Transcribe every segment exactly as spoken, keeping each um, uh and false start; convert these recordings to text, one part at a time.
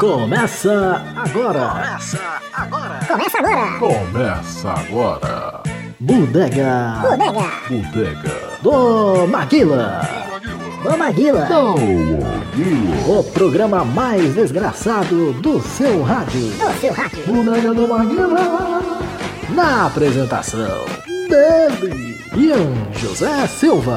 Começa agora! Começa agora! Começa agora! Começa agora! Bodega! Bodega! Bodega do Maguila! Do Maguila! do Maguila! O programa mais desgraçado do seu rádio! Do seu rádio! Bodega do Maguila! Na apresentação dele, Ian José Silva!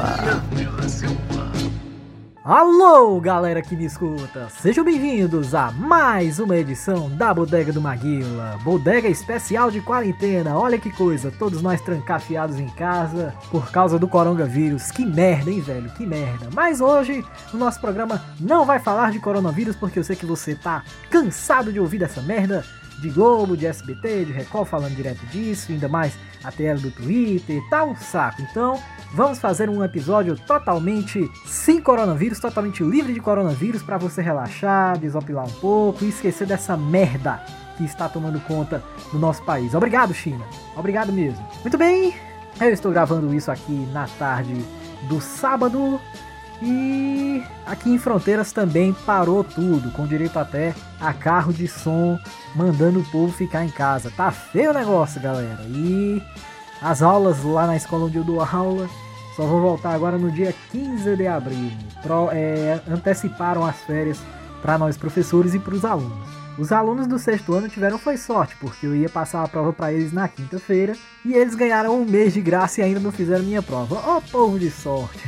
Alô, galera que me escuta! Sejam bem-vindos a mais uma edição da Bodega do Maguila, bodega especial de quarentena. Olha que coisa, todos nós trancafiados em casa por causa do coronavírus. Que merda, hein, velho? Que merda. Mas hoje o nosso programa não vai falar de coronavírus, porque eu sei que você tá cansado de ouvir dessa merda de Globo, de S B T, de Record falando direto disso, ainda mais a tela do Twitter, tá um saco. Então vamos fazer um episódio totalmente sem coronavírus, totalmente livre de coronavírus, para você relaxar, desopilar um pouco e esquecer dessa merda que está tomando conta do nosso país. Obrigado, China. Obrigado mesmo. Muito bem, eu estou gravando isso aqui na tarde do sábado e aqui em Fronteiras também parou tudo, com direito até a carro de som mandando o povo ficar em casa. Tá feio o negócio, galera. E as aulas lá na escola onde eu dou aula só vão voltar agora no dia quinze de abril. Pro, é, anteciparam as férias para nós professores e para os alunos. Os alunos do sexto ano tiveram foi sorte, porque eu ia passar a prova para eles na quinta-feira e eles ganharam um mês de graça e ainda não fizeram minha prova. Ô, povo de sorte!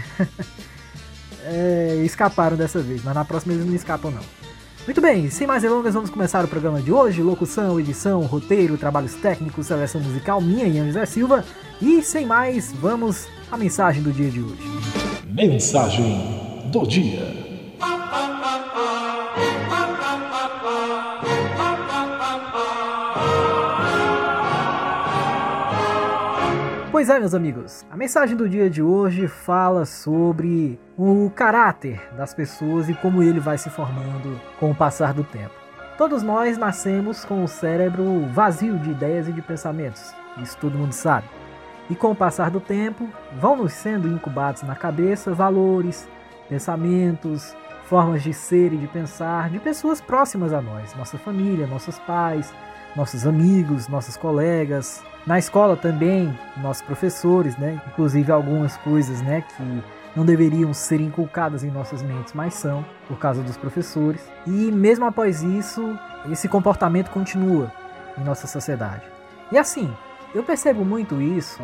É, escaparam dessa vez, mas na próxima eles não escapam não. Muito bem, sem mais delongas, vamos começar o programa de hoje. Locução, edição, roteiro, trabalhos técnicos, seleção musical, minha e Ian José Silva. E sem mais, vamos à mensagem do dia de hoje. Mensagem do dia. Pois é, meus amigos, a mensagem do dia de hoje fala sobre o caráter das pessoas e como ele vai se formando com o passar do tempo. Todos nós nascemos com o cérebro vazio de ideias e de pensamentos, isso todo mundo sabe. E com o passar do tempo, vão nos sendo incubados na cabeça valores, pensamentos, formas de ser e de pensar de pessoas próximas a nós, nossa família, nossos pais, nossos amigos, nossos colegas. Na escola também, nossos professores, né? Inclusive algumas coisas, né, que não deveriam ser inculcadas em nossas mentes, mas são, por causa dos professores. E mesmo após isso, esse comportamento continua em nossa sociedade. E assim, eu percebo muito isso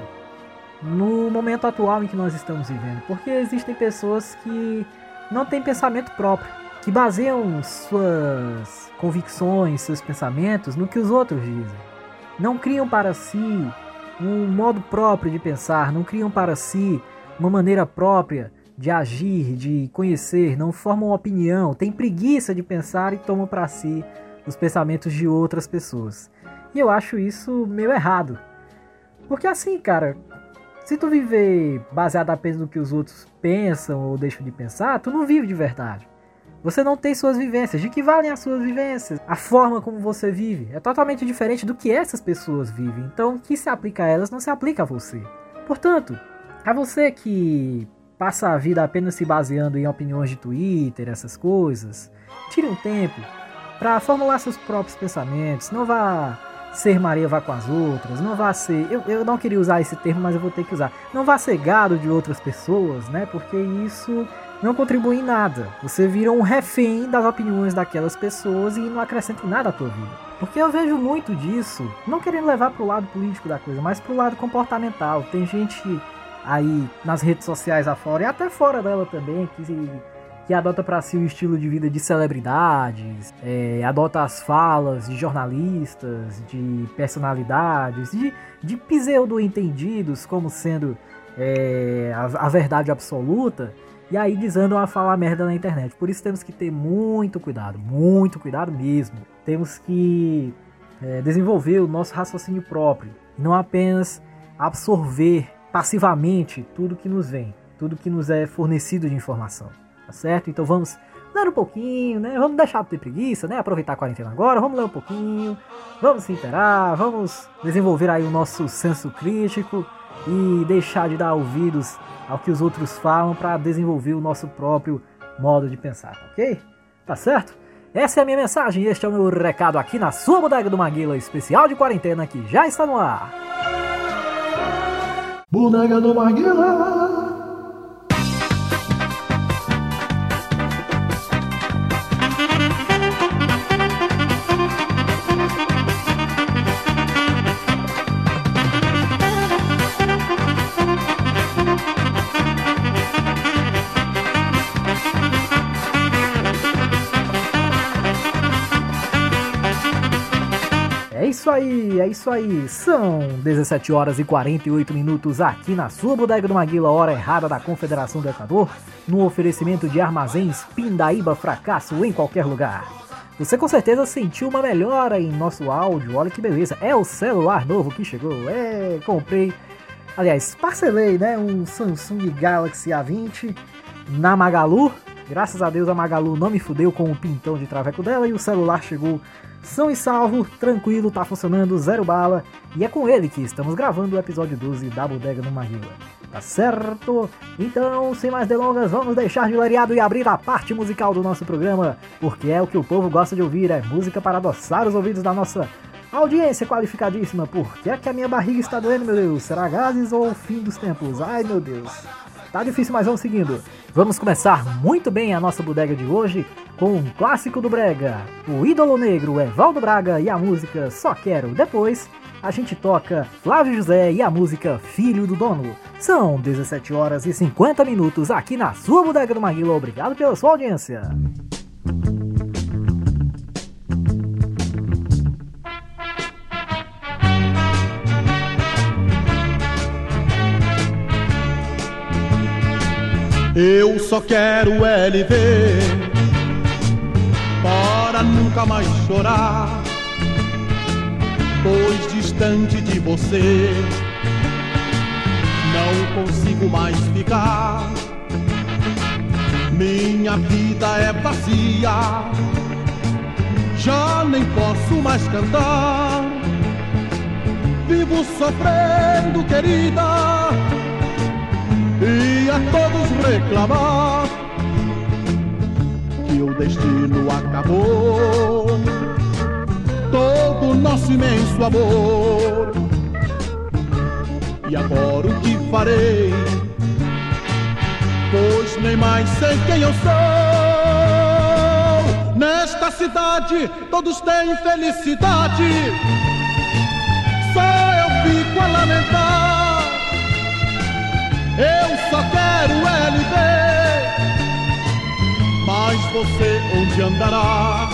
no momento atual em que nós estamos vivendo, porque existem pessoas que não têm pensamento próprio, que baseiam suas convicções, seus pensamentos no que os outros dizem. Não criam para si um modo próprio de pensar, não criam para si uma maneira própria de agir, de conhecer, não formam opinião, têm preguiça de pensar e tomam para si os pensamentos de outras pessoas. E eu acho isso meio errado. Porque assim, cara, se tu viver baseado apenas no que os outros pensam ou deixam de pensar, tu não vive de verdade. Você não tem suas vivências. De que valem as suas vivências? A forma como você vive é totalmente diferente do que essas pessoas vivem. Então, o que se aplica a elas não se aplica a você. Portanto, a você que passa a vida apenas se baseando em opiniões de Twitter, essas coisas, tire um tempo para formular seus próprios pensamentos. Não vá ser Maria vá com as outras. Não vá ser... Eu, eu não queria usar esse termo, mas eu vou ter que usar. Não vá ser gado de outras pessoas, né? Porque isso não contribui em nada. Você vira um refém das opiniões daquelas pessoas e não acrescenta em nada à tua vida. Porque eu vejo muito disso, não querendo levar pro lado político da coisa, mas pro lado comportamental. Tem gente aí nas redes sociais afora e até fora dela também que, que adota para si o estilo de vida de celebridades, é, adota as falas de jornalistas, de personalidades, de, de pseudo-entendidos como sendo é, a, a verdade absoluta. E aí desandam a falar merda na internet. Por isso temos que ter muito cuidado, muito cuidado mesmo. Temos que é, desenvolver o nosso raciocínio próprio. E não apenas absorver passivamente tudo que nos vem, tudo que nos é fornecido de informação. Tá certo? Então vamos ler um pouquinho, né? Vamos deixar de ter preguiça, né? Aproveitar a quarentena agora, vamos ler um pouquinho, vamos se inteirar, vamos desenvolver aí o nosso senso crítico e deixar de dar ouvidos ao que os outros falam para desenvolver o nosso próprio modo de pensar, ok? Tá certo? Essa é a minha mensagem e este é o meu recado aqui na sua Bodega do Maguila, especial de quarentena que já está no ar. Bodega do Maguila. É isso aí, é isso aí, são dezessete horas e quarenta e oito minutos aqui na sua Bodega do Maguila, hora errada da Confederação do Equador, no oferecimento de armazéns Pindaíba Fracasso em qualquer lugar. Você com certeza sentiu uma melhora em nosso áudio, olha que beleza, é o celular novo que chegou, é, comprei, aliás, parcelei, né, um Samsung Galaxy A vinte na Magalu, graças a Deus a Magalu não me fudeu com o pintão de traveco dela e o celular chegou são e salvo, tranquilo, tá funcionando, zero bala, e é com ele que estamos gravando o episódio doze da Bodega do Maguila, tá certo? Então, sem mais delongas, vamos deixar de lariado e abrir a parte musical do nosso programa, porque é o que o povo gosta de ouvir, é música para adoçar os ouvidos da nossa audiência qualificadíssima. Por que é que a minha barriga está doendo, meu Deus? Será gases ou o fim dos tempos? Ai, meu Deus. Tá difícil, mas vamos seguindo. Vamos começar muito bem a nossa bodega de hoje com um clássico do brega, o ídolo negro Evaldo Braga e a música Só Quero. Depois a gente toca Flávio José e a música Filho do Dono. São dezessete horas e cinquenta minutos aqui na sua Bodega do Maguila. Obrigado pela sua audiência. Eu só quero é lhe ver para nunca mais chorar, pois distante de você não consigo mais ficar. Minha vida é vazia, já nem posso mais cantar. Vivo sofrendo, querida, e a todos reclamar que o destino acabou todo o nosso imenso amor. E agora o que farei? Pois nem mais sei quem eu sou. Nesta cidade todos têm felicidade, só eu fico a lamentar. Eu só quero é lhe ver, mas você onde andará?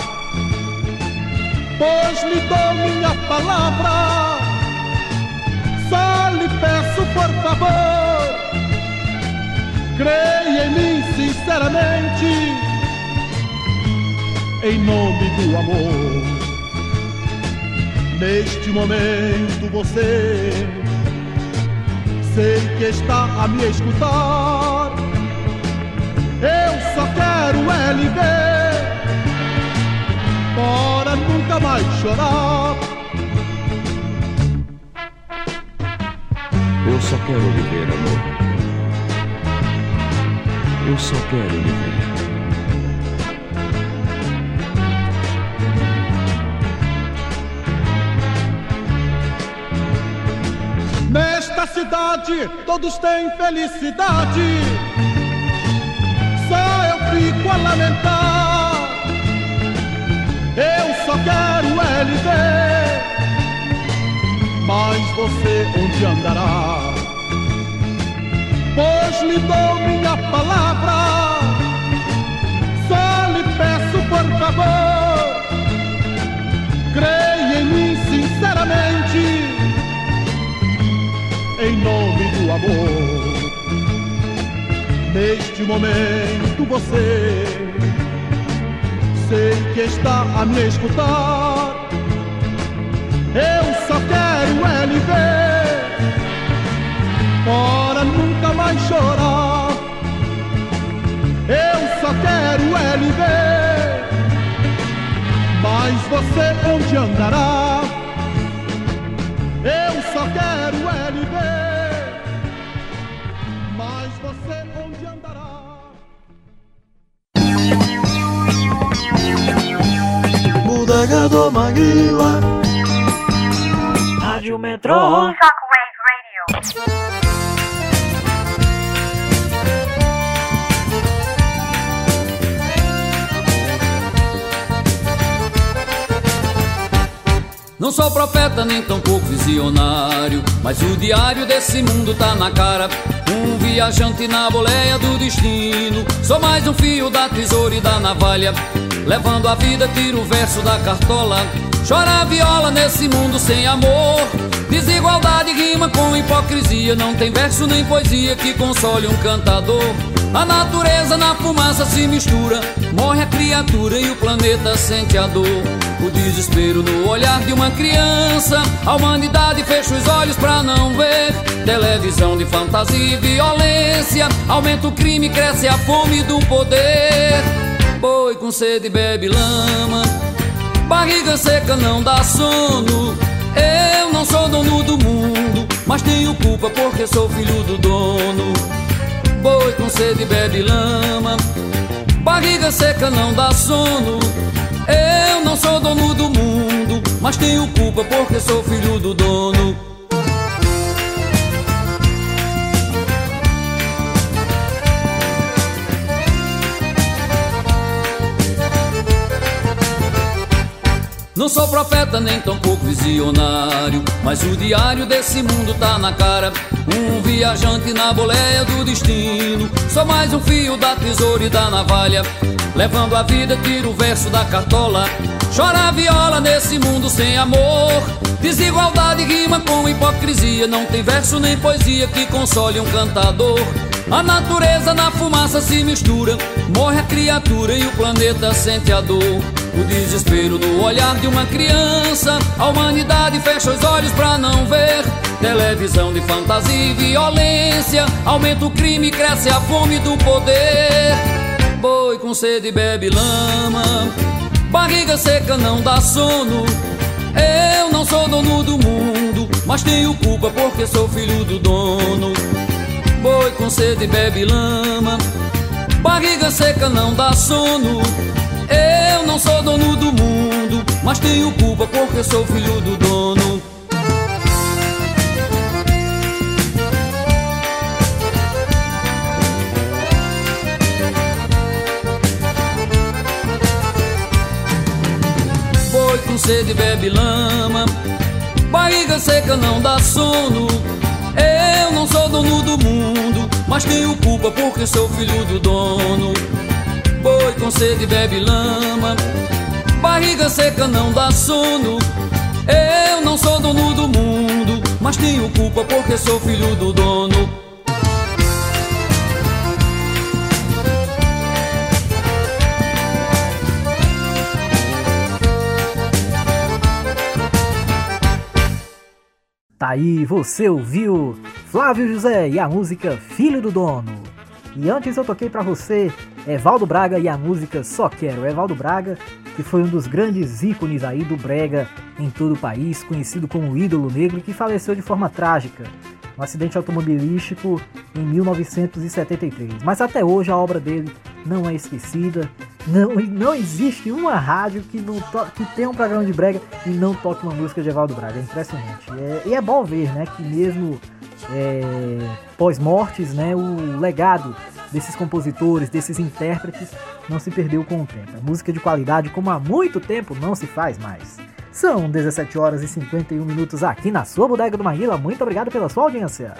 Pois lhe dou minha palavra, só lhe peço por favor, creia em mim sinceramente, em nome do amor. Neste momento você sei que está a me escutar. Eu só quero é lhe ver para nunca mais chorar. Eu só quero lhe ver, amor. Eu só quero lhe ver. Nesta cidade todos têm felicidade, só eu fico a lamentar. Eu só quero é lhe ver, mas você onde andará? Pois lhe dou minha palavra, só lhe peço por favor, creia em mim sinceramente, em nome do amor. Neste momento você sei que está a me escutar. Eu só quero é lhe ver para nunca mais chorar. Eu só quero é lhe ver, mas você onde andará? Eu só quero é lhe ver, mas você onde andará? Navegador Maguila. Rádio Metrô. Shockwave Radio. Não sou profeta nem tampouco visionário, mas o diário desse mundo tá na cara. Um viajante na boleia do destino. Sou mais um fio da tesoura e da navalha, levando a vida, tiro o verso da cartola. Chora a viola nesse mundo sem amor. Desigualdade rima com hipocrisia. Não tem verso nem poesia que console um cantador. A natureza na fumaça se mistura. Morre a criatura e o planeta sente a dor. O desespero no olhar de uma criança. A humanidade fecha os olhos pra não ver. Televisão de fantasia e violência. Aumenta o crime, cresce a fome do poder. Boi com sede bebe lama. Barriga seca não dá sono. Eu não sou dono do mundo, mas tenho culpa porque sou filho do dono. Boi com sede bebe lama. Barriga seca não dá sono. Eu não sou dono do mundo, mas tenho culpa porque sou filho do dono. Não sou profeta nem tampouco visionário, mas o diário desse mundo tá na cara. Um viajante na boleia do destino. Sou mais um fio da tesoura e da navalha, levando a vida, tiro o verso da cartola. Chora a viola nesse mundo sem amor. Desigualdade rima com hipocrisia. Não tem verso nem poesia que console um cantador. A natureza na fumaça se mistura. Morre a criatura e o planeta sente a dor. O desespero no olhar de uma criança. A humanidade fecha os olhos pra não ver. Televisão de fantasia e violência. Aumenta o crime e cresce a fome do poder. Boi com sede bebe lama. Barriga seca não dá sono. Eu não sou dono do mundo, mas tenho culpa porque sou filho do dono. Boi com sede bebe lama. Barriga seca não dá sono. Eu não sou dono do mundo, mas tenho culpa porque sou filho do dono. Boi com sede bebe lama. Barriga seca não dá sono. Eu não sou dono do mundo, mas tenho culpa porque sou filho do dono. Boi com sede bebe lama. Barriga seca não dá sono. Eu não sou dono do mundo, mas tenho culpa porque sou filho do dono. Tá aí, você ouviu Flávio José e a música Filho do Dono. E antes eu toquei pra você Evaldo Braga e a música Só Quero. Evaldo Braga, que foi um dos grandes ícones aí do brega em todo o país, conhecido como ídolo negro, que faleceu de forma trágica, um acidente automobilístico em mil novecentos e setenta e três. Mas até hoje a obra dele não é esquecida. Não, não existe uma rádio que, não to- que tenha um programa de brega e não toque uma música de Evaldo Braga. É impressionante. É, e é bom ver, né, que mesmo é, pós-mortes, né, o legado desses compositores, desses intérpretes, não se perdeu com o tempo. A música de qualidade, como há muito tempo, não se faz mais. São dezessete horas e cinquenta e um minutos aqui na sua Bodega do Maguila. Muito obrigado pela sua audiência.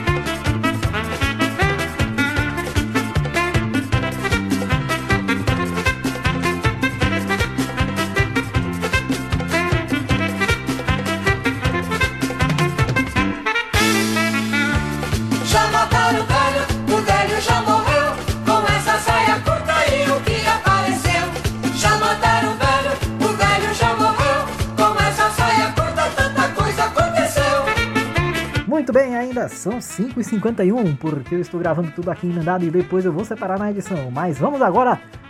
Já mataram o velho, o velho já morreu, com essa saia curta e o que apareceu. Já mataram o velho, o velho já morreu, com essa saia curta tanta coisa aconteceu. Muito bem, ainda são cinco e cinquenta e um, porque eu estou gravando tudo aqui emendado e depois eu vou separar na edição. Mas vamos agora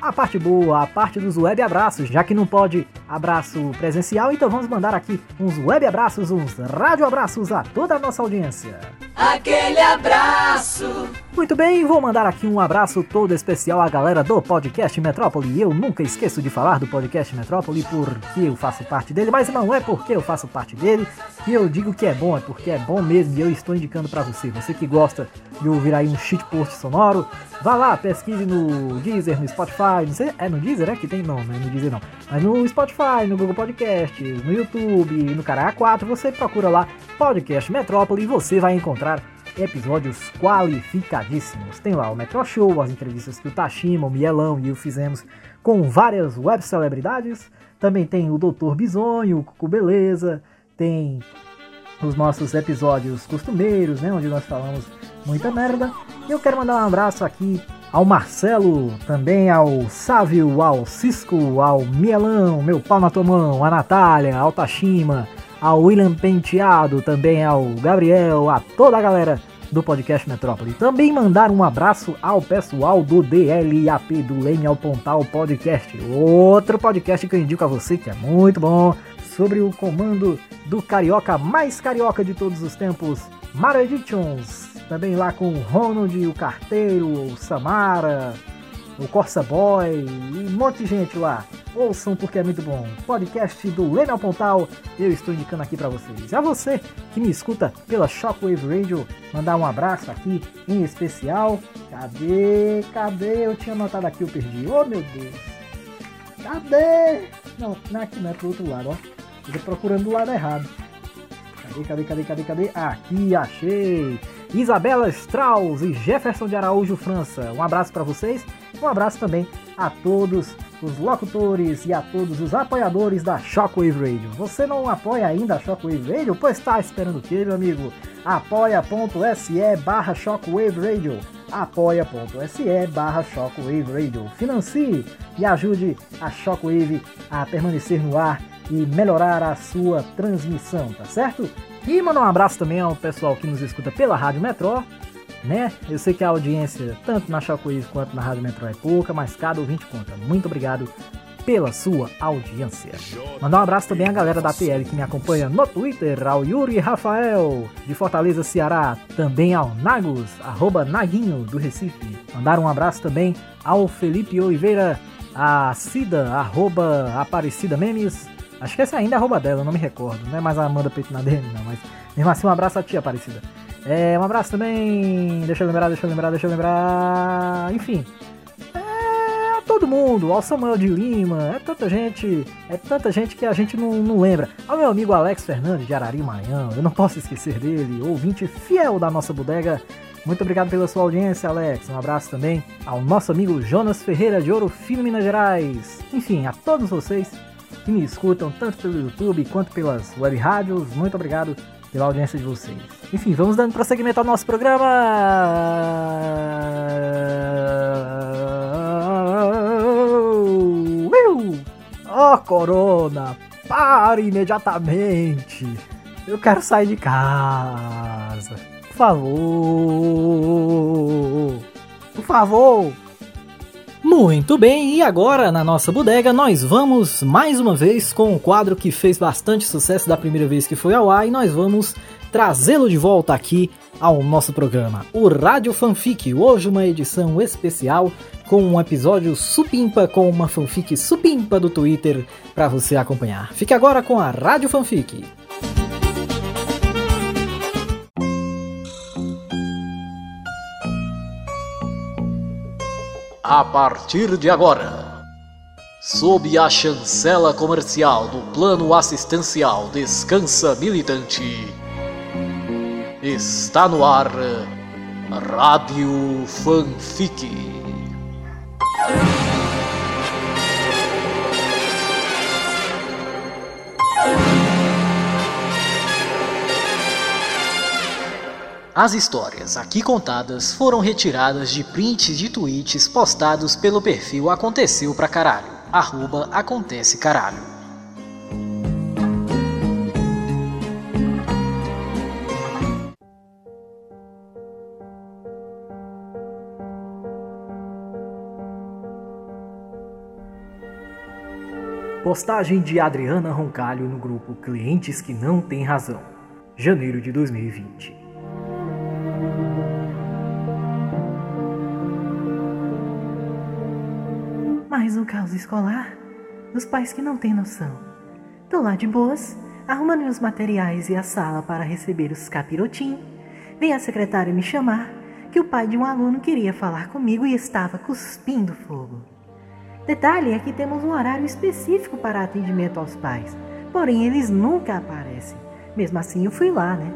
a parte boa, a parte dos web abraços, já que não pode abraço presencial, então vamos mandar aqui uns web abraços, uns rádio abraços a toda a nossa audiência. Aquele abraço. Muito bem, vou mandar aqui um abraço todo especial à galera do Podcast Metrópole. Eu nunca esqueço de falar do Podcast Metrópole porque eu faço parte dele, mas não é porque eu faço parte dele que eu digo que é bom, é porque é bom mesmo e eu estou indicando pra você. Você que gosta de ouvir aí um shitpost sonoro, vá lá, pesquise no Deezer, no Spotify, não sei, é no Deezer, é que tem? Não, não é no Deezer não, mas no Spotify, no Google Podcasts, no YouTube, no Cara A quatro, você procura lá Podcast Metrópole e você vai encontrar episódios qualificadíssimos. Tem lá o Metro Show, as entrevistas que o Tashima, o Mielão e eu fizemos com várias web celebridades. Também tem o doutor Bisonho, o Cucu Beleza, tem os nossos episódios costumeiros, né, onde nós falamos muita merda. E eu quero mandar um abraço aqui ao Marcelo, também ao Sávio, ao Cisco, ao Mielão, meu pau na tua mão, a Natália, ao Tashima, ao William Penteado, também ao Gabriel, a toda a galera do Podcast Metrópole. Também mandar um abraço ao pessoal do D L A P, do Leme ao Pontal Podcast, outro podcast que eu indico a você, que é muito bom, sobre o comando do carioca mais carioca de todos os tempos, Maro Editions, também lá com o Ronald, o Carteiro, o Samara, o Corsa Boy e um monte de gente lá. Ouçam porque é muito bom. Podcast do Leme ao Pontal, eu estou indicando aqui pra vocês. E a você que me escuta pela Shockwave Radio, mandar um abraço aqui em especial. Cadê? Cadê? Eu tinha anotado aqui, eu perdi. Oh meu Deus. Cadê? Não, não é aqui, não é pro outro lado, ó. Eu tô procurando do lado errado. Cadê, cadê, cadê, cadê, cadê? Aqui, achei. Isabela Strauss e Jefferson de Araújo França. Um abraço pra vocês. Um abraço também a todos os locutores e a todos os apoiadores da Shockwave Radio. Você não apoia ainda a Shockwave Radio? Pois está esperando o quê, meu amigo? apoia.se barra Shockwave Radio. apoia.se barra Shockwave Radio. Financie e ajude a Shockwave a permanecer no ar e melhorar a sua transmissão, tá certo? E mandar um abraço também ao pessoal que nos escuta pela Rádio Metrô, né? Eu sei que a audiência, tanto na Shockwave quanto na Rádio Metrô, é pouca, mas cada ouvinte conta. Muito obrigado pela sua audiência. Mandar um abraço também à galera da T L que me acompanha no Twitter, ao Yuri Rafael, de Fortaleza, Ceará, também ao Nagos, arroba Naguinho, do Recife. Mandar um abraço também ao Felipe Oliveira, a Cida, arroba Aparecida Memes. Acho que essa ainda é a arroba dela, eu não me recordo, não é mais a Amanda Peito na D M, não, mas mesmo assim um abraço a tia Aparecida. É, um abraço também, deixa eu lembrar, deixa eu lembrar, deixa eu lembrar, enfim, é, a todo mundo, ao Samuel de Lima, é tanta gente, é tanta gente que a gente não, não lembra. Ao meu amigo Alex Fernandes de Arari, Maranhão, eu não posso esquecer dele, ouvinte fiel da nossa bodega. Muito obrigado pela sua audiência, Alex. Um abraço também ao nosso amigo Jonas Ferreira de Ouro Fino, Minas Gerais. Enfim, a todos vocês que me escutam tanto pelo YouTube quanto pelas web rádios, muito obrigado pela audiência de vocês. Enfim, vamos dando prosseguimento ao nosso programa. Ó, oh, Corona, pare imediatamente. Eu quero sair de casa. Por favor. Por favor. Muito bem, e agora na nossa bodega nós vamos mais uma vez com um quadro que fez bastante sucesso da primeira vez que foi ao ar e nós vamos trazê-lo de volta aqui ao nosso programa, o Rádio Fanfic. Hoje uma edição especial com um episódio supimpa, com uma fanfic supimpa do Twitter para você acompanhar. Fique agora com a Rádio Fanfic. A partir de agora, sob a chancela comercial do Plano Assistencial Descansa Militante, está no ar Rádio Fanfic. As histórias aqui contadas foram retiradas de prints de tweets postados pelo perfil Aconteceu Pra Caralho, arroba Acontece Caralho. Postagem de Adriana Roncalho no grupo Clientes que Não Têm Razão, janeiro de dois mil e vinte. Mais um caos escolar dos pais que não têm noção. Tô lá de boas, arrumando meus materiais e a sala para receber os capirotim. Vem a secretária me chamar que o pai de um aluno queria falar comigo e estava cuspindo fogo. Detalhe é que temos um horário específico para atendimento aos pais, porém eles nunca aparecem. Mesmo assim eu fui lá, né?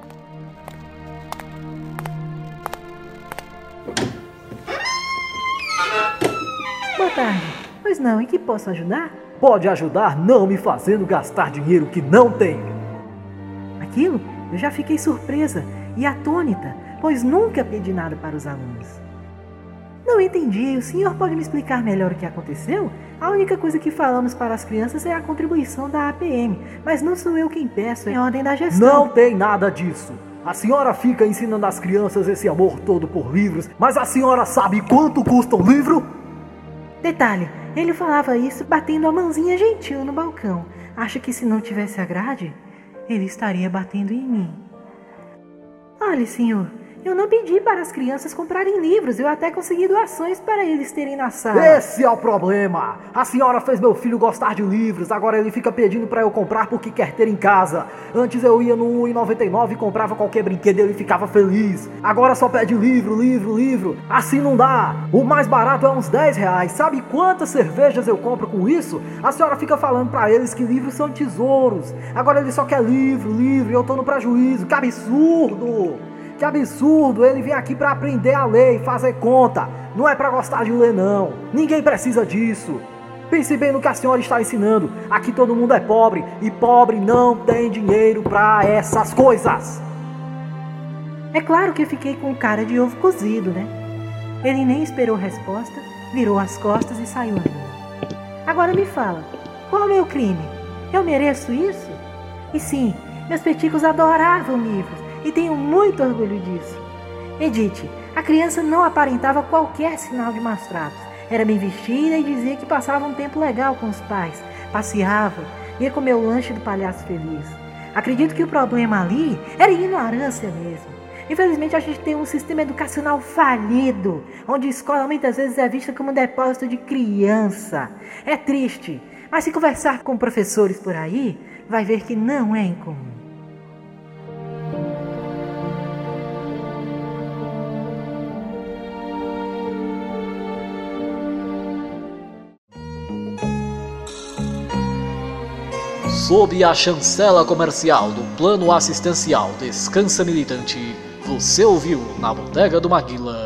Boa tarde. Pois não, em que posso ajudar? Pode ajudar não me fazendo gastar dinheiro que não tenho. Aquilo? Eu já fiquei surpresa e atônita, pois nunca pedi nada para os alunos. Não entendi, o senhor pode me explicar melhor o que aconteceu? A única coisa que falamos para as crianças é a contribuição da A P M, mas não sou eu quem peço, é a ordem da gestão. Não tem nada disso. A senhora fica ensinando às crianças esse amor todo por livros, mas a senhora sabe quanto custa um livro? Detalhe, ele falava isso batendo a mãozinha gentil no balcão. Acho que se não tivesse a grade, ele estaria batendo em mim. Olha, senhor, eu não pedi para as crianças comprarem livros, eu até consegui doações para eles terem na sala. Esse é o problema. A senhora fez meu filho gostar de livros, agora ele fica pedindo para eu comprar porque quer ter em casa. Antes eu ia no um real e noventa e nove e comprava qualquer brinquedo e ele ficava feliz. Agora só pede livro, livro, livro. Assim não dá. O mais barato é uns dez reais. Sabe quantas cervejas eu compro com isso? A senhora fica falando para eles que livros são tesouros. Agora ele só quer livro, livro e eu tô no prejuízo. Que absurdo! Que absurdo, ele vem aqui para aprender a ler e fazer conta. Não é para gostar de ler não. Ninguém precisa disso. Pense bem no que a senhora está ensinando. Aqui todo mundo é pobre e pobre não tem dinheiro para essas coisas. É claro que eu fiquei com cara de ovo cozido, né? Ele nem esperou resposta, virou as costas e saiu andando. Agora me fala, qual é o meu crime? Eu mereço isso? E sim, meus peticos adoravam livros. E tenho muito orgulho disso. Edith, a criança não aparentava qualquer sinal de maus tratos. Era bem vestida e dizia que passava um tempo legal com os pais. Passeava, ia comer o lanche do palhaço feliz. Acredito que o problema ali era ignorância mesmo. Infelizmente a gente tem um sistema educacional falido, onde a escola muitas vezes é vista como um depósito de criança. É triste, mas se conversar com professores por aí, vai ver que não é incomum. Sob a chancela comercial do Plano Assistencial Descansa Militante, você ouviu na Bodega do Maguila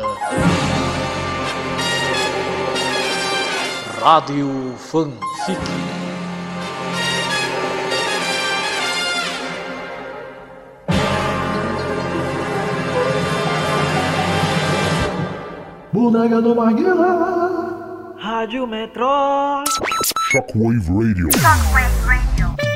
Rádio Fanfic. Bodega do Maguila. Rádio Metro. Shockwave Radio. Shockwave Radio.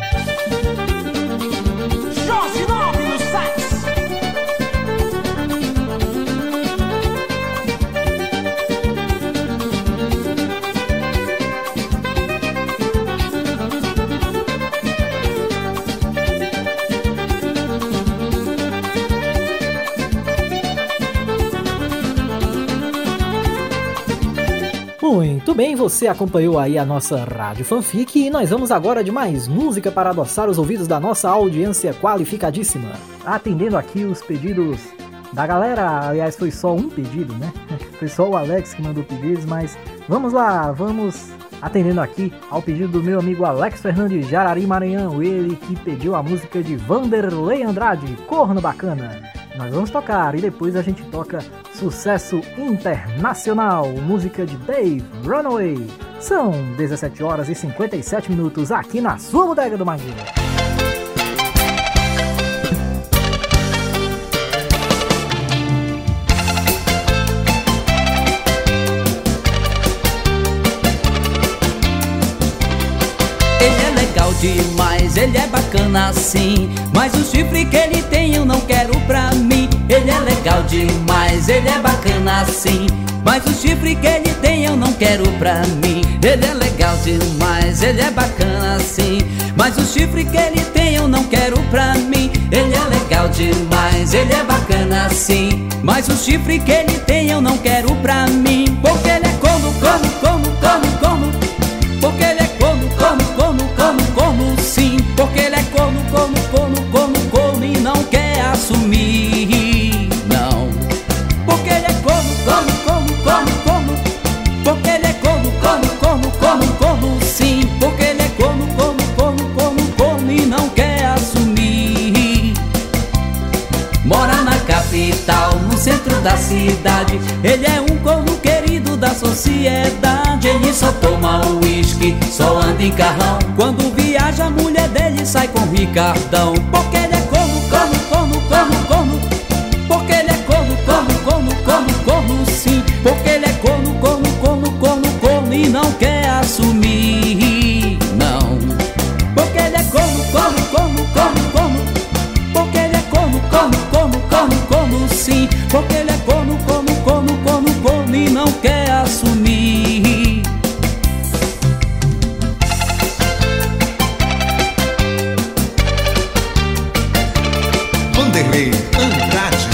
Muito bem, você acompanhou aí a nossa Rádio Fanfic e nós vamos agora de mais música para adoçar os ouvidos da nossa audiência qualificadíssima. Atendendo aqui os pedidos da galera, aliás foi só um pedido, né? Foi só o Alex que mandou pedidos, mas vamos lá, vamos atendendo aqui ao pedido do meu amigo Alex Fernandes de Arari, Maranhão, ele que pediu a música de Vanderlei Andrade, Corno Bacana. Nós vamos tocar e depois a gente toca sucesso internacional, música de Dave Runaway. São dezessete horas e cinquenta e sete minutos aqui na sua Bodega do Maguila. Ele é legal demais, ele é bacana assim, mas o chifre que ele tem eu não quero pra mim. Ele é legal demais, ele é bacana assim, mas o chifre que ele tem eu não quero pra mim. Ele é legal demais, ele é bacana sim, mas o chifre que ele tem eu não quero pra mim. Ele é legal demais, ele é bacana sim, mas o chifre que ele tem eu não quero pra mim. Porque ele é como, como, como, como, como. Porque ele é como, como, como, como, como sim. Porque ele é como, como, como, como, como e não quer assumir, não. Porque ele é como, como, como, como, como. Porque ele é como, como, como, como, como sim. Porque ele é como, como, como, como, como e não quer assumir. Mora na capital, no centro da cidade. Ele é um corno querido da sociedade. Ele só toma uísque, só anda em carrão. Quando viaja a mulher dele sai com Ricardão. Porque ele é como, como, como, como, como. Porque ele é como, como, como, como, como sim. Porque ele é como, como, como, como, como e não quer assumir, não. Porque ele é como, como, como, como, como. Porque ele é como, como, como, como, como sim. Porque ele é como, como, como, como, como e não quer assumir. Vanderlei Andrade.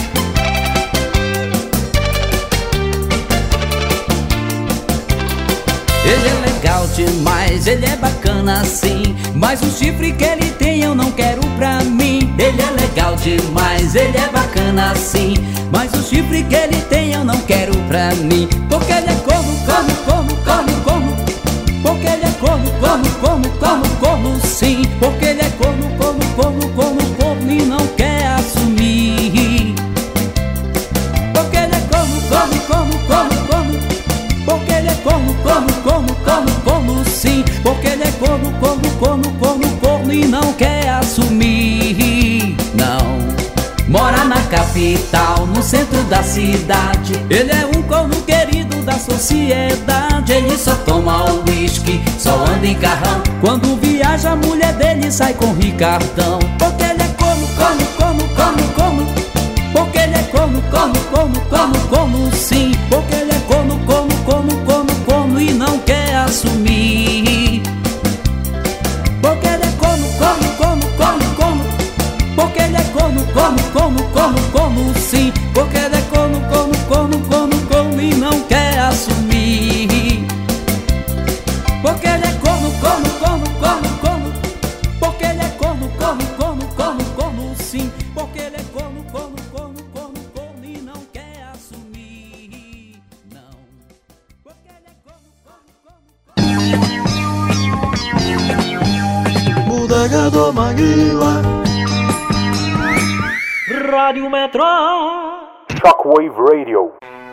Ele é legal demais, ele é bacana sim, mas o chifre que ele tem eu não quero pra mim. Ele é legal demais, ele é bacana sim, mas o chifre que ele tem eu não quero pra mim. Porque ele é como, como, como, como, como. Porque ele é como, como, como, como, como sim. Porque ele é como, como, como, como, como e não quer assumir. Porque ele é como, como, como, como, como. Porque ele é como, como, como, como, como sim. Porque ele é como, como, como, como, como e não quer assumir, não. Mora na capital, no centro da cidade. Ele é um corno querido da sociedade. Ele só toma uísque, só anda em carrão. Quando viaja a mulher dele sai com Ricardão. Porque ele é como, como, como, como, como. Porque ele é como, como, como, como, como sim. Porque ele é como, como, como, como, como e não quer assumir. Porque ele é como, como, como, como, como. Porque ele é como, como, como, como, como sim. Porque ele é como, como, como, como, como e não quer assumir. Porque ele é como, como, como, como, como. Porque ele é como, como, como, como, como sim. Porque ele é como, como, como, como, como e não quer assumir, não. Porque ele é como, como, como. Bodega do Maguila. Rádio Metro. Shockwave Radio.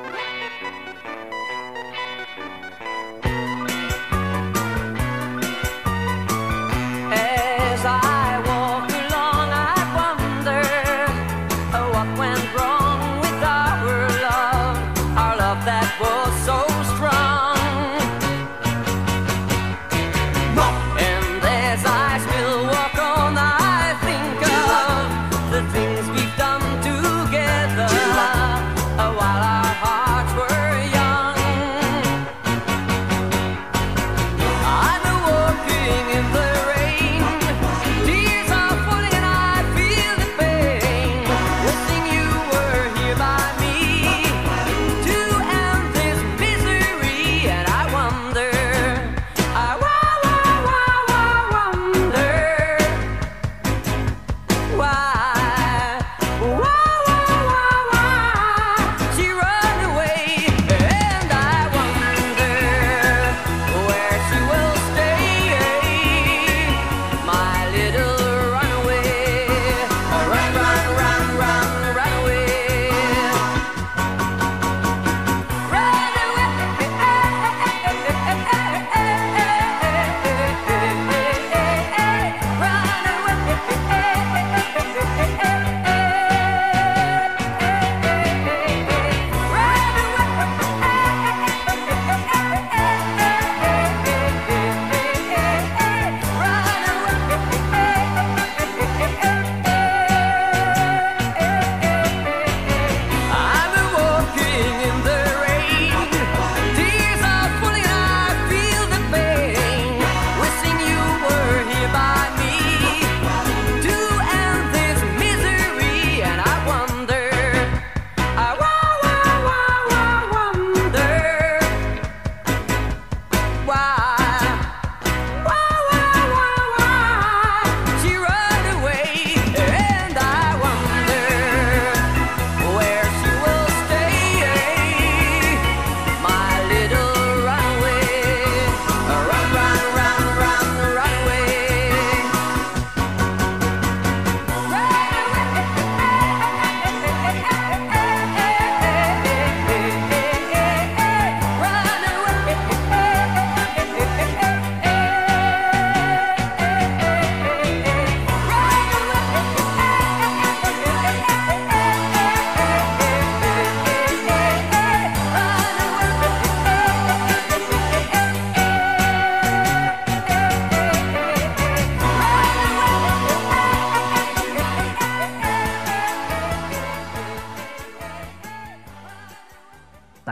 As I walk along, I wonder what went wrong with our love, our love that was so strong. And as I still walk on, I think of the things we've done together while our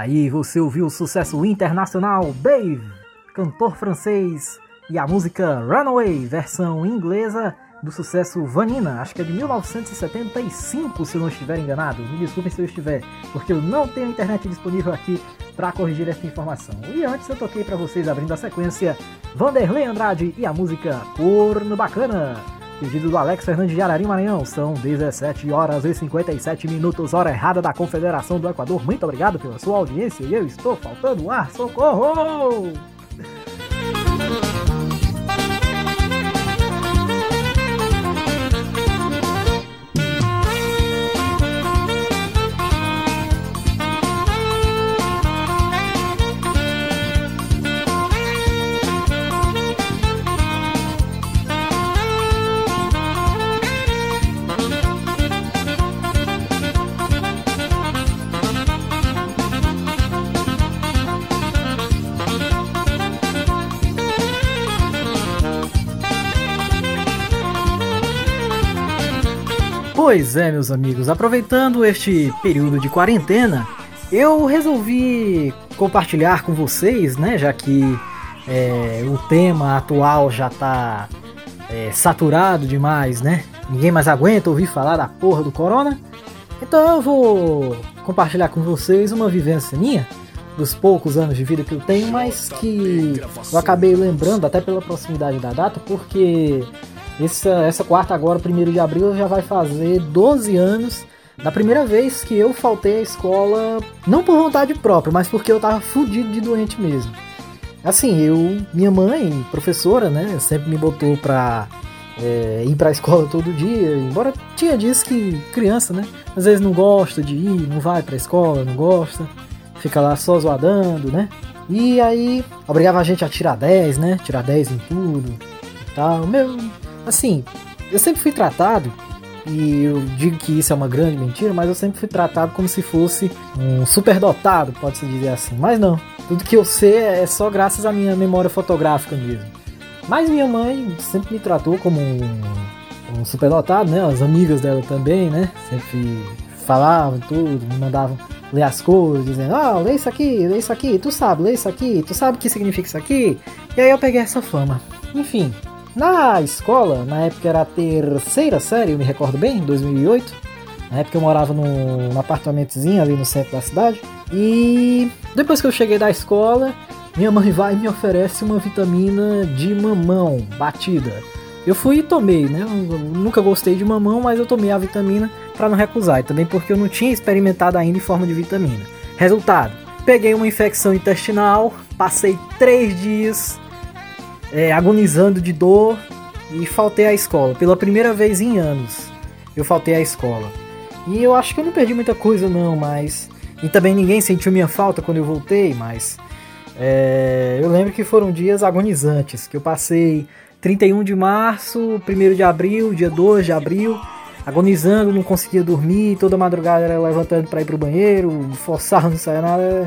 Aí você ouviu o sucesso internacional Babe, cantor francês, e a música Runaway, versão inglesa do sucesso Vanina, acho que é de mil novecentos e setenta e cinco, se eu não estiver enganado. Me desculpem se eu estiver, porque eu não tenho internet disponível aqui para corrigir essa informação. E antes eu toquei para vocês, abrindo a sequência, Vanderlei Andrade e a música Corno Bacana, pedido do Alex Fernandes de Ararim, Maranhão. São dezessete horas e cinquenta e sete minutos, hora errada da Confederação do Equador. Muito obrigado pela sua audiência e eu estou faltando ar, socorro! Pois é, meus amigos, aproveitando este período de quarentena, eu resolvi compartilhar com vocês, né, já que é, o tema atual já tá é, saturado demais, né, ninguém mais aguenta ouvir falar da porra do corona, então eu vou compartilhar com vocês uma vivência minha, dos poucos anos de vida que eu tenho, mas que eu acabei lembrando até pela proximidade da data, porque... Essa, essa quarta agora, primeiro de abril, já vai fazer doze anos da primeira vez que eu faltei à escola, não por vontade própria, mas porque eu tava fudido de doente mesmo. Assim, eu, minha mãe, professora, né, sempre me botou pra é, ir pra escola todo dia, embora tinha dias que criança, né, às vezes não gosta de ir, não vai pra escola, não gosta, fica lá só zoadando, né, e aí obrigava a gente a tirar dez, né, tirar dez em tudo e tal, meu... Assim, eu sempre fui tratado, e eu digo que isso é uma grande mentira, mas eu sempre fui tratado como se fosse um superdotado, pode-se dizer assim. Mas não, tudo que eu sei é só graças à minha memória fotográfica mesmo. Mas minha mãe sempre me tratou como um, um superdotado, né? As amigas dela também, né? Sempre falavam tudo, me mandavam ler as coisas, dizendo, ah, lê isso aqui, lê isso aqui, tu sabe, lê isso aqui, tu sabe o que significa isso aqui? E aí eu peguei essa fama. Enfim... Na escola, na época era a terceira série, eu me recordo bem, em dois mil e oito. Na época eu morava num, num apartamentozinho ali no centro da cidade. E depois que eu cheguei da escola, minha mãe vai e me oferece uma vitamina de mamão batida. Eu fui e tomei, né? Eu nunca gostei de mamão, mas eu tomei a vitamina para não recusar. E também porque eu não tinha experimentado ainda em forma de vitamina. Resultado, peguei uma infecção intestinal, passei três dias... É, agonizando de dor e faltei à escola. Pela primeira vez em anos eu faltei à escola. E eu acho que eu não perdi muita coisa não, mas... E também ninguém sentiu minha falta quando eu voltei, mas... É, eu lembro que foram dias agonizantes, que eu passei trinta e um de março, primeiro de abril, dia dois de abril, agonizando, não conseguia dormir, toda madrugada era levantando para ir pro banheiro, forçava, não saia nada.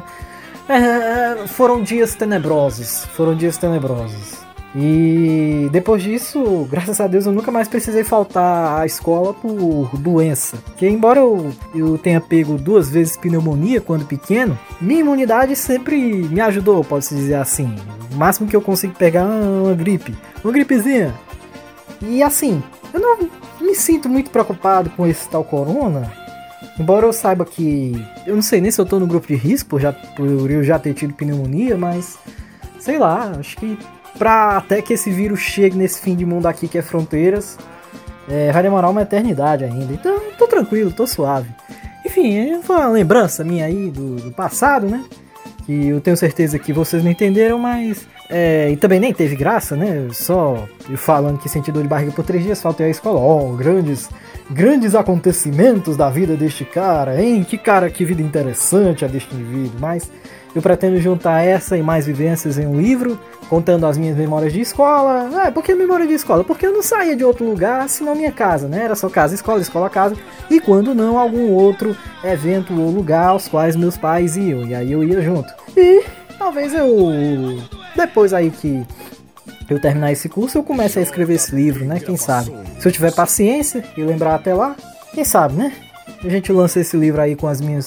É, foram dias tenebrosos, foram dias tenebrosos. E depois disso, graças a Deus, eu nunca mais precisei faltar à escola por doença. Porque embora eu, eu tenha pego duas vezes pneumonia quando pequeno, minha imunidade sempre me ajudou, pode-se dizer assim. O máximo que eu consigo pegar é uma gripe, uma gripezinha. E assim, eu não me sinto muito preocupado com esse tal corona. Embora eu saiba que... Eu não sei nem se eu tô no grupo de risco por, já, por eu já ter tido pneumonia, mas... Sei lá, acho que... Pra até que esse vírus chegue nesse fim de mundo aqui que é fronteiras, é, vai demorar uma eternidade ainda. Então, tô tranquilo, tô suave. Enfim, foi uma lembrança minha aí do, do passado, né? Que eu tenho certeza que vocês não entenderam, mas... É, e também nem teve graça, né? Só eu falando que senti dor de barriga por três dias, faltei à escola. Ó, oh, grandes, grandes acontecimentos da vida deste cara, hein? Que cara, que vida interessante a deste indivíduo. Mas eu pretendo juntar essa e mais vivências em um livro, contando as minhas memórias de escola. Ah, por que memória de escola? Porque eu não saía de outro lugar senão minha casa, né? Era só casa, escola, escola, casa. E quando não, algum outro evento ou lugar aos quais meus pais iam. E aí eu ia junto. E talvez eu... Depois aí que eu terminar esse curso, eu comece a escrever esse livro, né? Quem sabe? Se eu tiver paciência e lembrar até lá, quem sabe, né? A gente lança esse livro aí com as minhas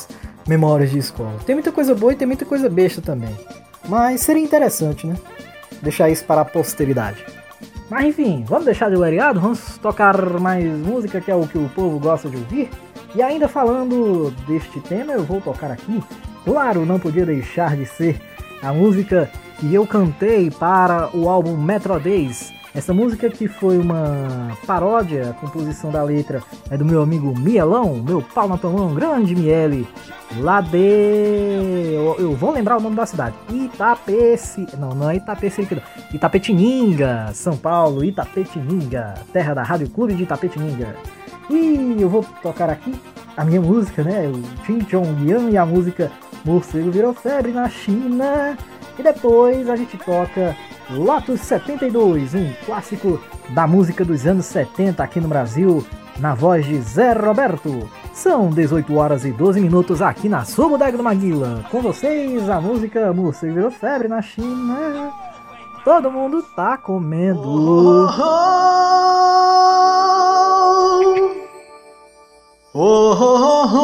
memórias de escola. Tem muita coisa boa e tem muita coisa besta também. Mas seria interessante, né? Deixar isso para a posteridade. Mas enfim, vamos deixar de variado, vamos tocar mais música, que é o que o povo gosta de ouvir. E ainda falando deste tema, eu vou tocar aqui. Claro, não podia deixar de ser a música que eu cantei para o álbum Metro Days. Essa música que foi uma paródia, a composição da letra é do meu amigo Mielão, meu pau na tua mão, grande Miele, lá de... Eu, eu vou lembrar o nome da cidade, Itapeci... Não, não é Itapeci, não. Itapetininga, São Paulo, Itapetininga, terra da Rádio Clube de Itapetininga. E eu vou tocar aqui a minha música, né, o Chin Chong Yang e a música Morcego Virou Febre na China. E depois a gente toca Lotus setenta e dois, um clássico da música dos anos setenta aqui no Brasil, na voz de Zé Roberto. São dezoito horas e doze minutos aqui na sua Bodega do Maguila. Com vocês, a música Morcego Virou Febre na China. Todo mundo tá comendo. Oh, oh, oh, oh,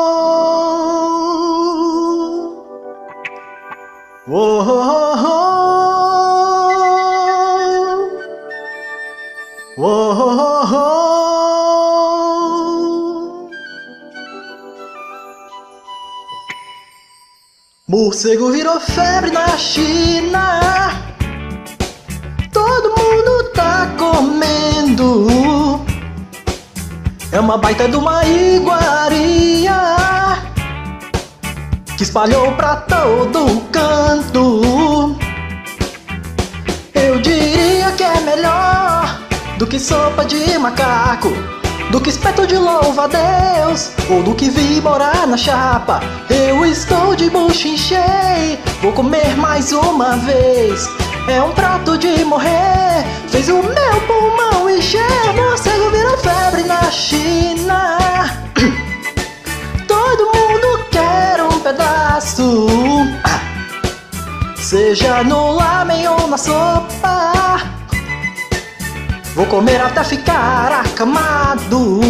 oh, oh, oh. Oh, oh, oh. Morcego virou febre na China, todo mundo tá comendo. É uma baita de uma iguaria que espalhou pra todo canto. Eu diria que é melhor do que sopa de macaco, do que espeto de louva-a-Deus, ou do que vi morar na chapa. Eu estou de bucho cheio, vou comer mais uma vez. É um prato de morrer, fez o meu pulmão encher. Morcego virou febre na China, todo mundo quer um pedaço, seja no lamen ou na sopa. Vou comer até ficar acamado.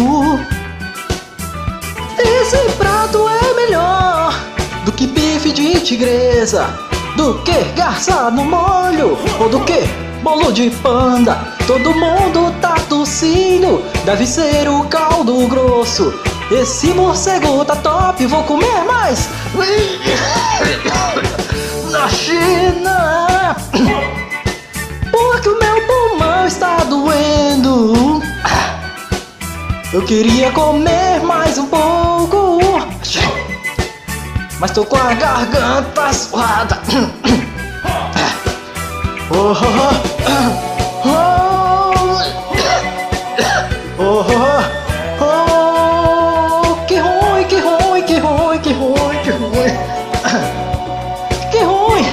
Esse prato é melhor do que bife de tigresa, do que garça no molho, ou do que bolo de panda. Todo mundo tá tossindo, deve ser o caldo grosso. Esse morcego tá top, vou comer mais na China, porque o meu pulmão está doendo. Eu queria comer mais um pouco, mas tô com a garganta suada. Oh, oh, oh, oh, oh, oh, que ruim, que ruim, que ruim, que ruim, que ruim, que ruim.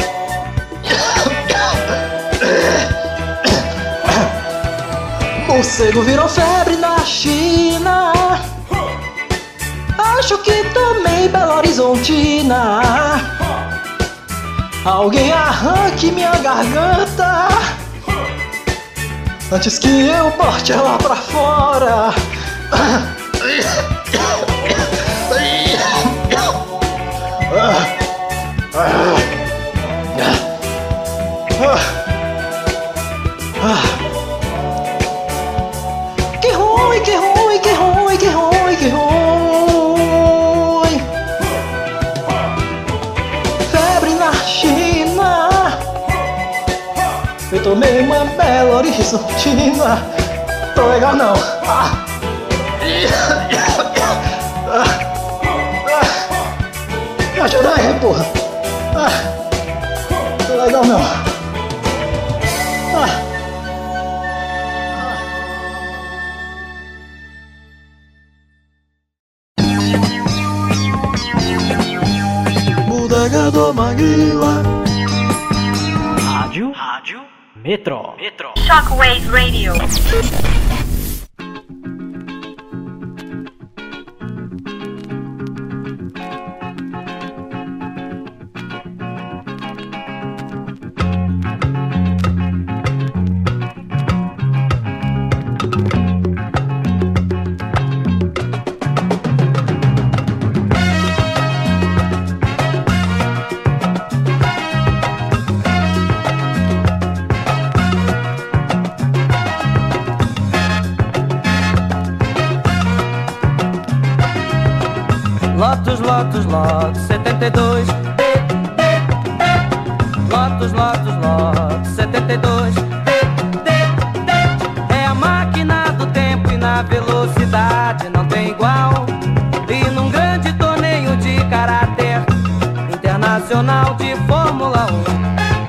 Morcego virou febre na China, acho que também Belo Horizontina. Alguém arranque minha garganta antes que eu bote ela pra fora. Que ruim, que ruim, que ruim, que ruim, que ruim. Febre na China, eu tomei uma Belo Horizontina. Tô legal não. Ah. Me ajuda aí, porra. Ah. Tô legal não. Ah. Bodega do Maguila. Rádio, rádio, Metro, Metro. Shockwave Radio. Lotus, Lotus, Lotus, setenta e dois. Lotus, Lotus, Lotus, setenta e dois. É a máquina do tempo e na velocidade não tem igual. E num grande torneio de caráter internacional de Fórmula um,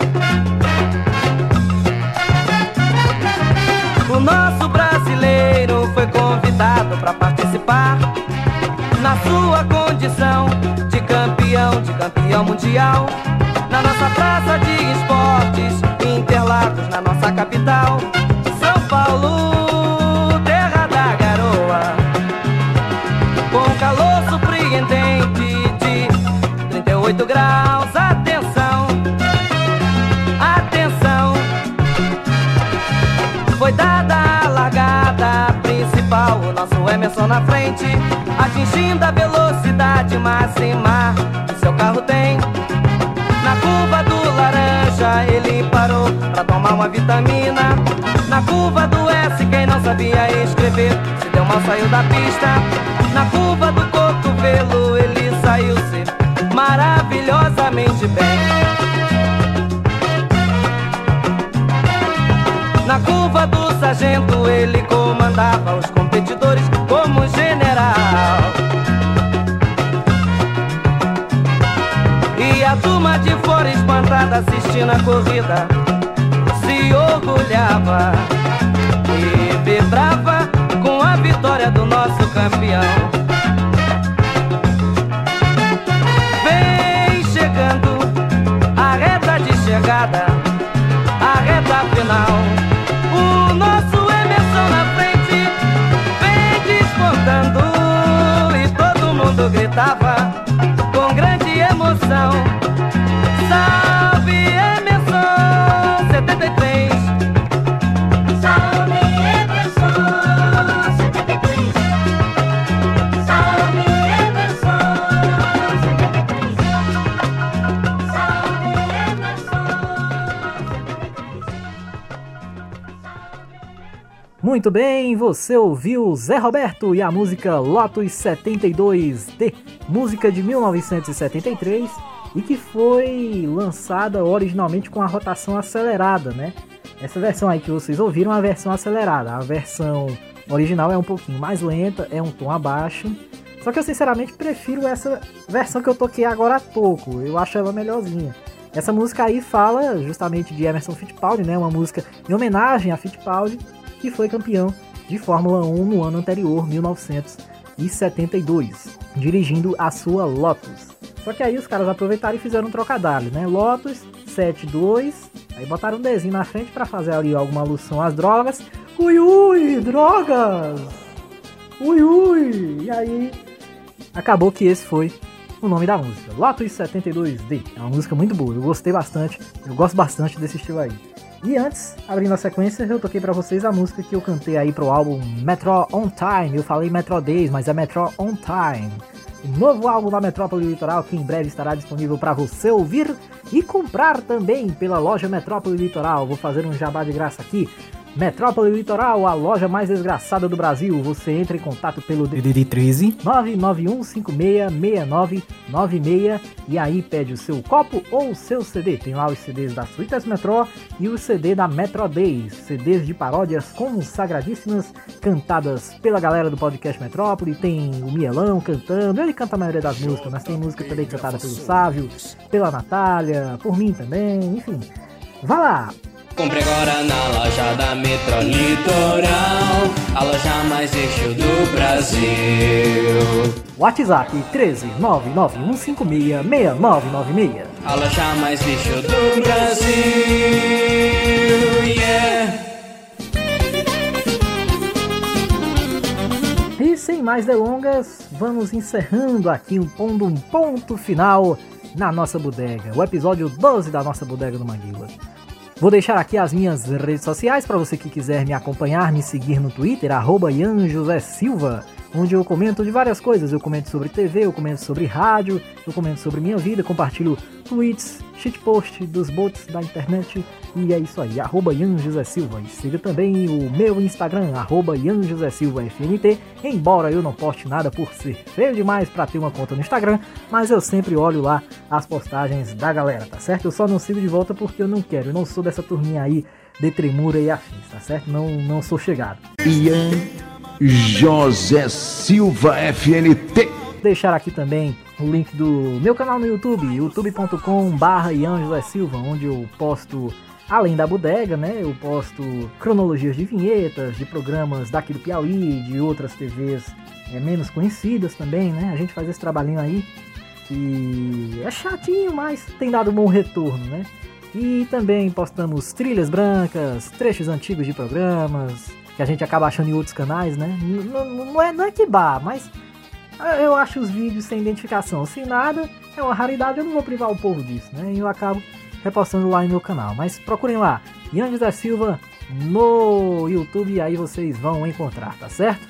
o nosso brasileiro foi convidado para participar na sua condição de campeão, de campeão mundial, na nossa praça de esportes, Interlagos, na nossa capital, São Paulo, terra da garoa, com calor surpreendente de trinta e oito graus. Atenção, atenção, foi dada a largada principal, o nosso Emerson na frente, atingindo a velocidade máxima que seu carro tem. Na curva do laranja ele parou pra tomar uma vitamina. Na curva do S quem não sabia escrever se deu mal, saiu da pista. Na curva do cotovelo ele saiu-se maravilhosamente bem. Na curva do sargento ele comandava os competidores como general. E a turma de fora espantada assistindo a corrida se orgulhava e vibrava com a vitória do nosso campeão. Vem chegando a reta de chegada, a reta final. O nosso Emerson na frente vem despontando e todo mundo gritava com grande emoção: salve Emerson, setenta e três. Salve Emerson, setenta e três. Salve Emerson, setenta e três. Salve Muito bem, você ouviu Zé Roberto e a música Lotus setenta e dois D, música de mil novecentos e setenta e três e que foi lançada originalmente com a rotação acelerada, né? Essa versão aí que vocês ouviram é a versão acelerada, a versão original é um pouquinho mais lenta, é um tom abaixo, só que eu sinceramente prefiro essa versão que eu toquei agora há pouco, eu acho ela melhorzinha. Essa música aí fala justamente de Emerson Fittipaldi, né? Uma música em homenagem a Fittipaldi, que foi campeão de Fórmula um no ano anterior, mil novecentos e setenta e dois, dirigindo a sua Lotus. Só que aí os caras aproveitaram e fizeram um trocadilho, né? Lotus setenta e dois, aí botaram um Dzinho na frente para fazer ali alguma alusão às drogas. Ui, ui, drogas! Ui, ui! E aí acabou que esse foi o nome da música, Lotus setenta e dois D. É uma música muito boa, eu gostei bastante, eu gosto bastante desse estilo aí. E antes, abrindo a sequência, eu toquei pra vocês a música que eu cantei aí pro álbum Metro On Time. Eu falei Metro Days, mas é Metro On Time. Um novo álbum da Metrópole Litoral que em breve estará disponível para você ouvir e comprar também pela loja Metrópole Litoral. Vou fazer um jabá de graça aqui. Metrópole Litoral, a loja mais desgraçada do Brasil. Você entra em contato pelo D D D treze nove nove um cinco seis seis nove nove seis e aí pede o seu copo ou o seu C D. Tem lá os C Ds da Suítes Metrô e o C D da Metro Days, C Ds de paródias consagradíssimas cantadas pela galera do podcast Metrópole. Tem o Mielão cantando, ele canta a maioria das músicas, mas tem música também cantada pelo Sávio, pela Natália, por mim também, enfim. Vá lá! Compre agora na loja da Metro Litoral, a loja mais eixo do Brasil. WhatsApp treze nove nove um cinco seis seis nove nove seis. A loja mais eixo do Brasil, yeah. E sem mais delongas, vamos encerrando aqui um ponto, um ponto final na nossa bodega, o episódio doze da nossa bodega do Manguila. Vou deixar aqui as minhas redes sociais para você que quiser me acompanhar, me seguir no Twitter, arroba Ian José Silva, onde eu comento de várias coisas. Eu comento sobre T V, eu comento sobre rádio, eu comento sobre minha vida, compartilho tweets, shitpost dos bots da internet. E é isso aí, arroba Ian José Silva. E siga também o meu Instagram, arroba Ian José Silva F N T. Embora eu não poste nada por ser feio demais para ter uma conta no Instagram, mas eu sempre olho lá as postagens da galera, tá certo? Eu só não sigo de volta porque eu não quero, eu não sou dessa turminha aí de Tremura e afins, tá certo? Não, não sou chegado. Ian José Silva F N T. Deixar aqui também o link do meu canal no YouTube, youtube ponto com barra Ian José Silva, onde eu posto, além da bodega, né, eu posto cronologias de vinhetas, de programas daqui do Piauí, de outras T Vs é, menos conhecidas também, né, a gente faz esse trabalhinho aí, que é chatinho, mas tem dado um bom retorno, né. E também postamos trilhas brancas, trechos antigos de programas, que a gente acaba achando em outros canais, né, não, não, é, não é que bar, mas eu acho os vídeos sem identificação, se nada, é uma raridade, eu não vou privar o povo disso, né, e eu acabo repostando lá no meu canal, mas procurem lá, Ian José Silva no YouTube, e aí vocês vão encontrar, tá certo?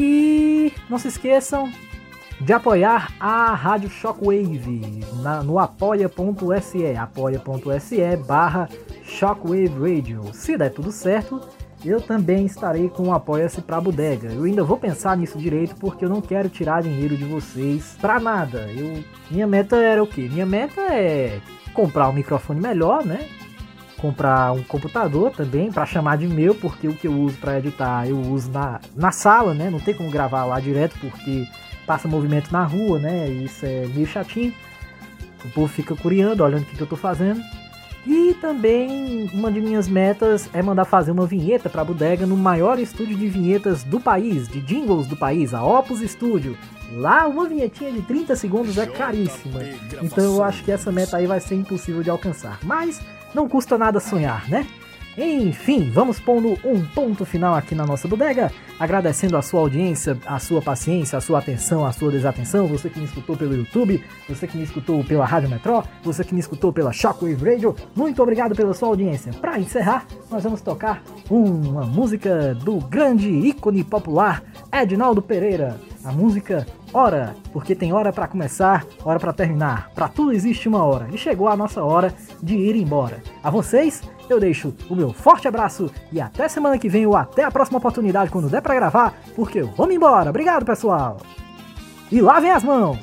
E não se esqueçam de apoiar a Rádio Shockwave na, no apoia.se, apoia.se barra Shockwave Radio. Se der tudo certo, eu também estarei com o Apoia-se pra Bodega. Eu ainda vou pensar nisso direito porque eu não quero tirar dinheiro de vocês pra nada. Eu, minha meta era o quê? Minha meta é comprar um microfone melhor, né? Comprar um computador também pra chamar de meu, porque o que eu uso pra editar eu uso na, na sala, né? Não tem como gravar lá direto porque passa movimento na rua, né? E isso é meio chatinho. O povo fica curiando, olhando o que, que eu tô fazendo. E também uma de minhas metas é mandar fazer uma vinheta para a bodega no maior estúdio de vinhetas do país, de jingles do país, a Opus Studio. Lá uma vinhetinha de trinta segundos é caríssima, então eu acho que essa meta aí vai ser impossível de alcançar. Mas não custa nada sonhar, né? Enfim, vamos pondo um ponto final aqui na nossa bodega, agradecendo a sua audiência, a sua paciência, a sua atenção, a sua desatenção, você que me escutou pelo YouTube, você que me escutou pela Rádio Metrô, você que me escutou pela Shockwave Radio, muito obrigado pela sua audiência. Para encerrar, nós vamos tocar uma música do grande ícone popular Edinaldo Pereira, a música Hora, porque tem hora para começar, hora para terminar, para tudo existe uma hora, e chegou a nossa hora de ir embora. A vocês, eu deixo o meu forte abraço e até semana que vem ou até a próxima oportunidade quando der pra gravar, porque eu vou me embora. Obrigado, pessoal. E lavem as mãos.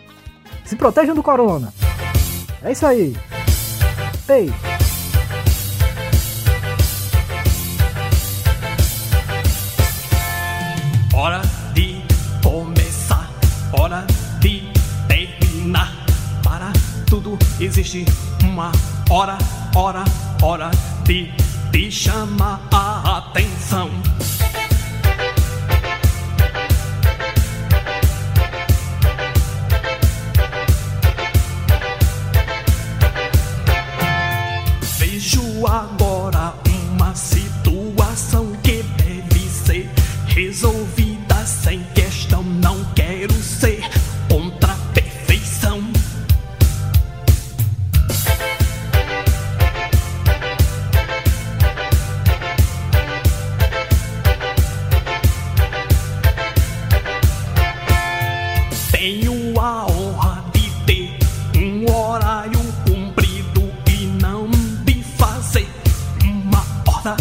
Se protejam do corona. É isso aí. Ei. Hora de começar, hora de terminar. Para tudo existe uma hora, hora, hora de, de chamar a atenção. Vejo agora uma situação que deve ser resolvida sem questão. Não quero ser contra a perfeição. Tenho a honra de ter um horário cumprido e não de fazer uma hora.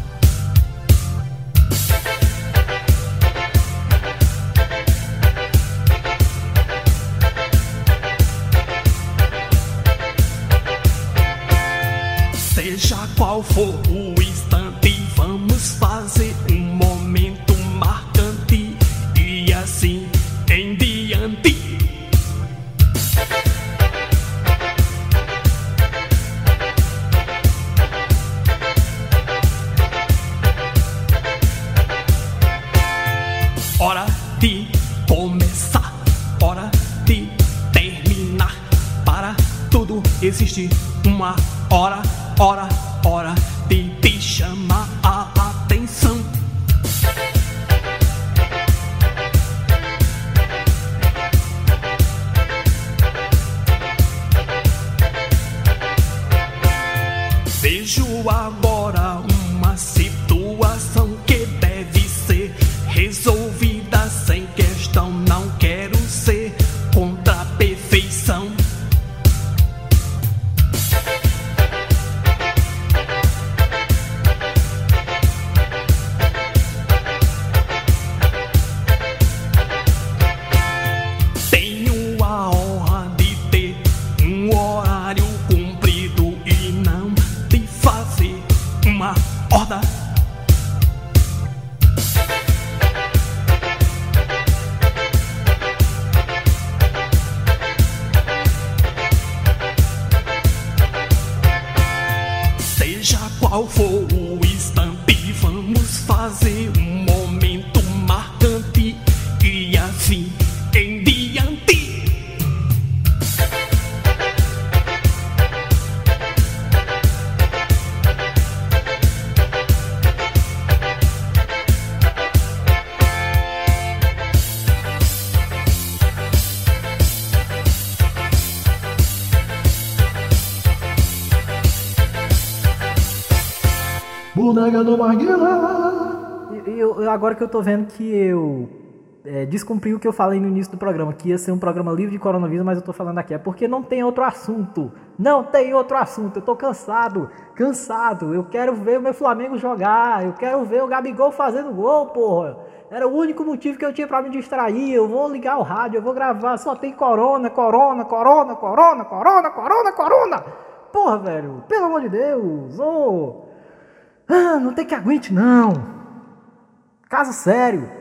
Seja qual for o instante, vamos fazer um momento marcante e assim em diante. Hora de começar, hora de terminar. Para tudo existe uma hora, hora, hora de te chamar a atenção. Vejo agora uma situação que deve ser resolvida sem questão. fazer um momento marcante e assim em diante. Boneca do Maguila. E eu, eu- agora que eu tô vendo que eu é, descumpri o que eu falei no início do programa, que ia ser um programa livre de coronavírus, mas eu tô falando aqui, é porque não tem outro assunto. Não tem outro assunto. Eu tô cansado, cansado. Eu quero ver o meu Flamengo jogar. Eu quero ver o Gabigol fazendo gol, porra. Era o único motivo que eu tinha pra me distrair. Eu vou ligar o rádio, eu vou gravar. Só tem corona, corona, corona, corona, corona, corona, corona. Porra, velho. Pelo amor de Deus. Ô. Ah, não tem que aguente, não. Caso sério.